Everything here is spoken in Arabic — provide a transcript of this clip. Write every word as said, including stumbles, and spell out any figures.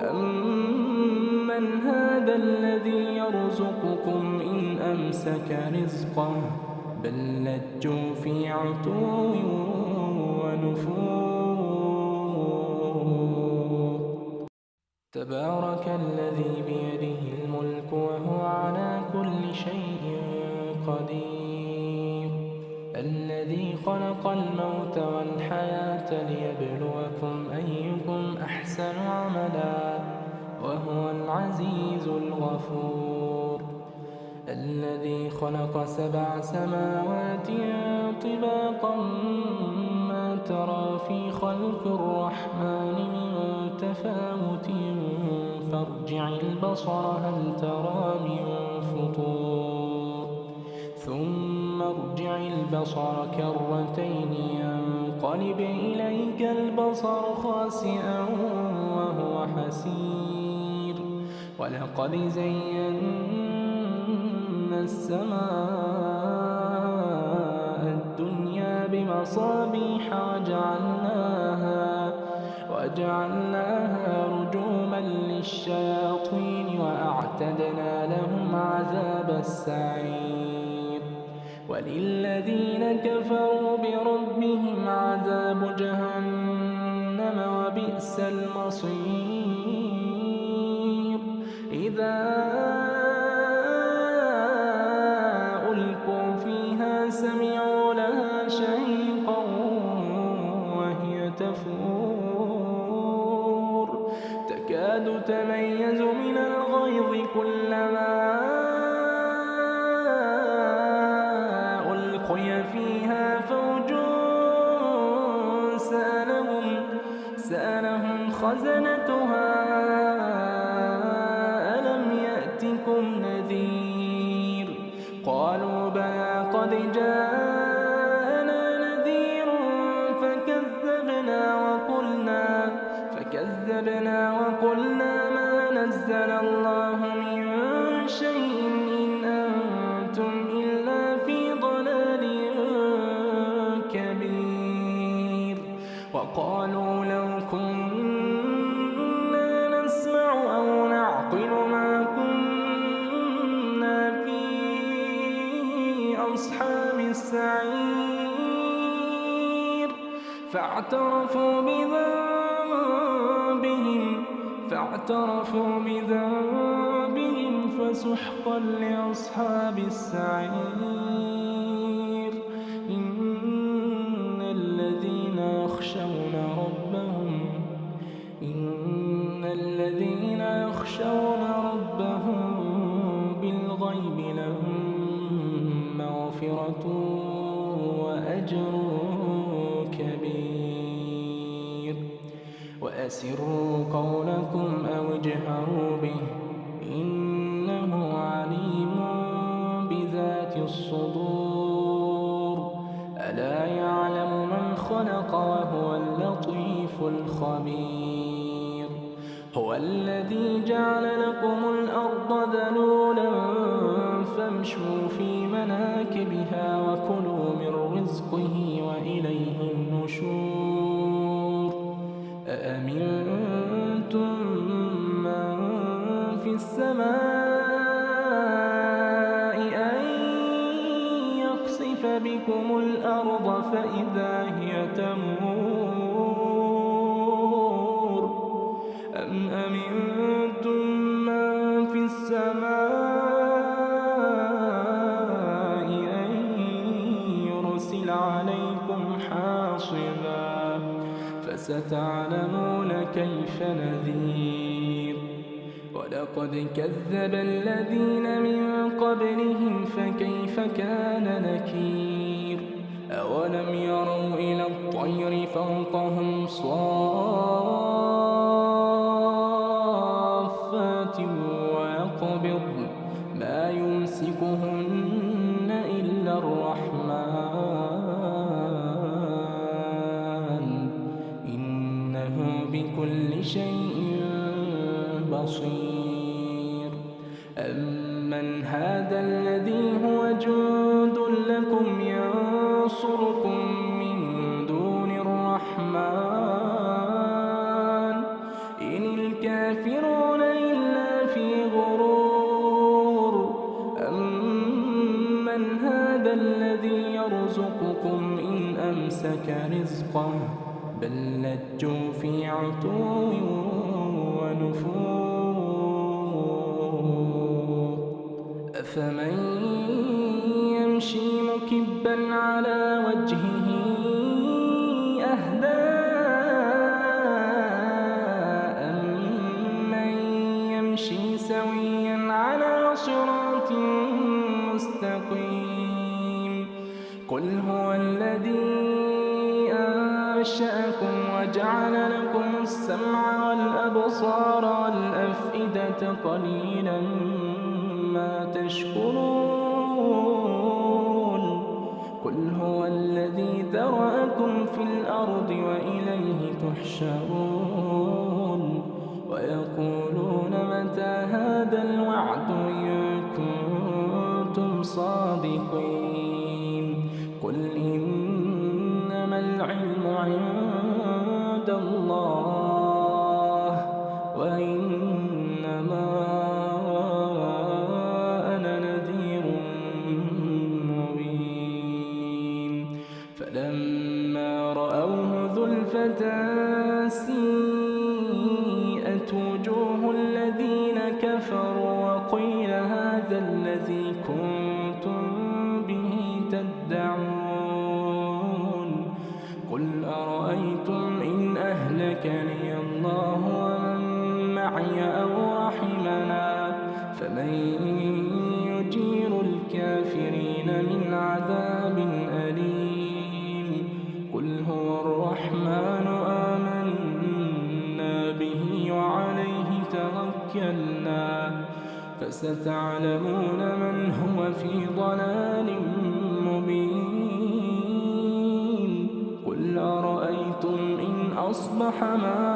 أَمَّنْ هَذَا الَّذِي يَرْزُقُكُمْ إِنْ أَمْسَكَ رِزْقَهُ بَل لَّجُّوا فِي عُتُوٍّ وَنُفُورٍ تبارك الذي بيده الملك وهو على كل شيء قدير الذي خلق الموت والحياة ليبلوكم أيكم أحسن عملا وهو العزيز الغفور الذي خلق سبع سماوات طباقا ما ترى في خلق الرحمن من تفاوت فارجع البصر هل ترى من فطور ثم ارجع البصر كرتين ينقلب إليك البصر خاسئا وهو حسير ولقد زينا السماء الدنيا بمصابيح وجعلناها وجعلناها رجوما للشياطين وأعتدنا لهم عذاب السعير وللذين كفروا بربهم عذاب جهنم وبئس المصير إذا ألقوا فيها سمعوا لها شهيقا وهي تفور تكاد تميز من الغيظ كلما ألقي فيها فوج سألهم سألهم خزنتها ألم يأتكم نذير قالوا بلى قد جاءنا نذير فكذبنا وقلنا فكذبنا وقلنا ما نزل الله من شيء إن أنتم إلا في ضلال كبير وقالوا لو كنا نسمع أو نعقل ما كنا في أصحاب السعير فاعترفوا بذنبهم فاعترفوا بذنبهم فسحقا لأصحاب السعير إن الذين يخشون ربهم إن الذين يخشون ربهم بالغيب لهم مغفرة وأجر كبير وأسروا قولكم أو اجهروا به إنه عليم بذات الصدور ألا يعلم من خلق وهو اللطيف الخبير هو الذي جعل لكم الأرض ذلولا فامشوا في مناكبها وكلوا من رزقه وإليه النشور أأمنتم من في السماء أن يخسف بكم الأرض فإذا هي تمور أم أمنتم من في السماء أن يرسل عليكم حاصبا فستعلمون كيف نذير ولقد كذب الذين من قبلهم فكيف كان نكير أولم يروا إلى الطير فوقهم صافات ويقبضن ما يمسكهن إلا الرحمن إنه بكل شيء بصير أمن هذا الذي هو جند لكم ينصركم من دون الرحمن إن الكافرون الكافرون إلا في غرور أمن هذا الذي يرزقكم إن أمسك رزقه بل لجوا في عتو ونفور أفمن يمشي مكبا على وجهه أهدى أمن يمشي سويا على صراط مستقيم قل هو الذي أنشأكم وجعل لكم السمع والأبصار والأفئدة قليلا ما تشكرون قل هو الذي ذرأكم في الأرض وإليه تحشرون ويقولون متى هذا الوعد إن كنتم صادقين قل إنما العلم عند الله وإنما أنا نذير مبين فلما رأوه زلفة سيئت وجوه الذين كفروا وقيل هذا الذي كنتم به تدعون قل أرأيتم إن أهلكني الله ومن معي أو رحمنا فمن يجير الكافرين من عذاب أليم قل هو الرحمن آمنا به وعليه توكلنا فستعلمون من هو في ضلال مبين قل أرأيتم إن أصبح ماؤكم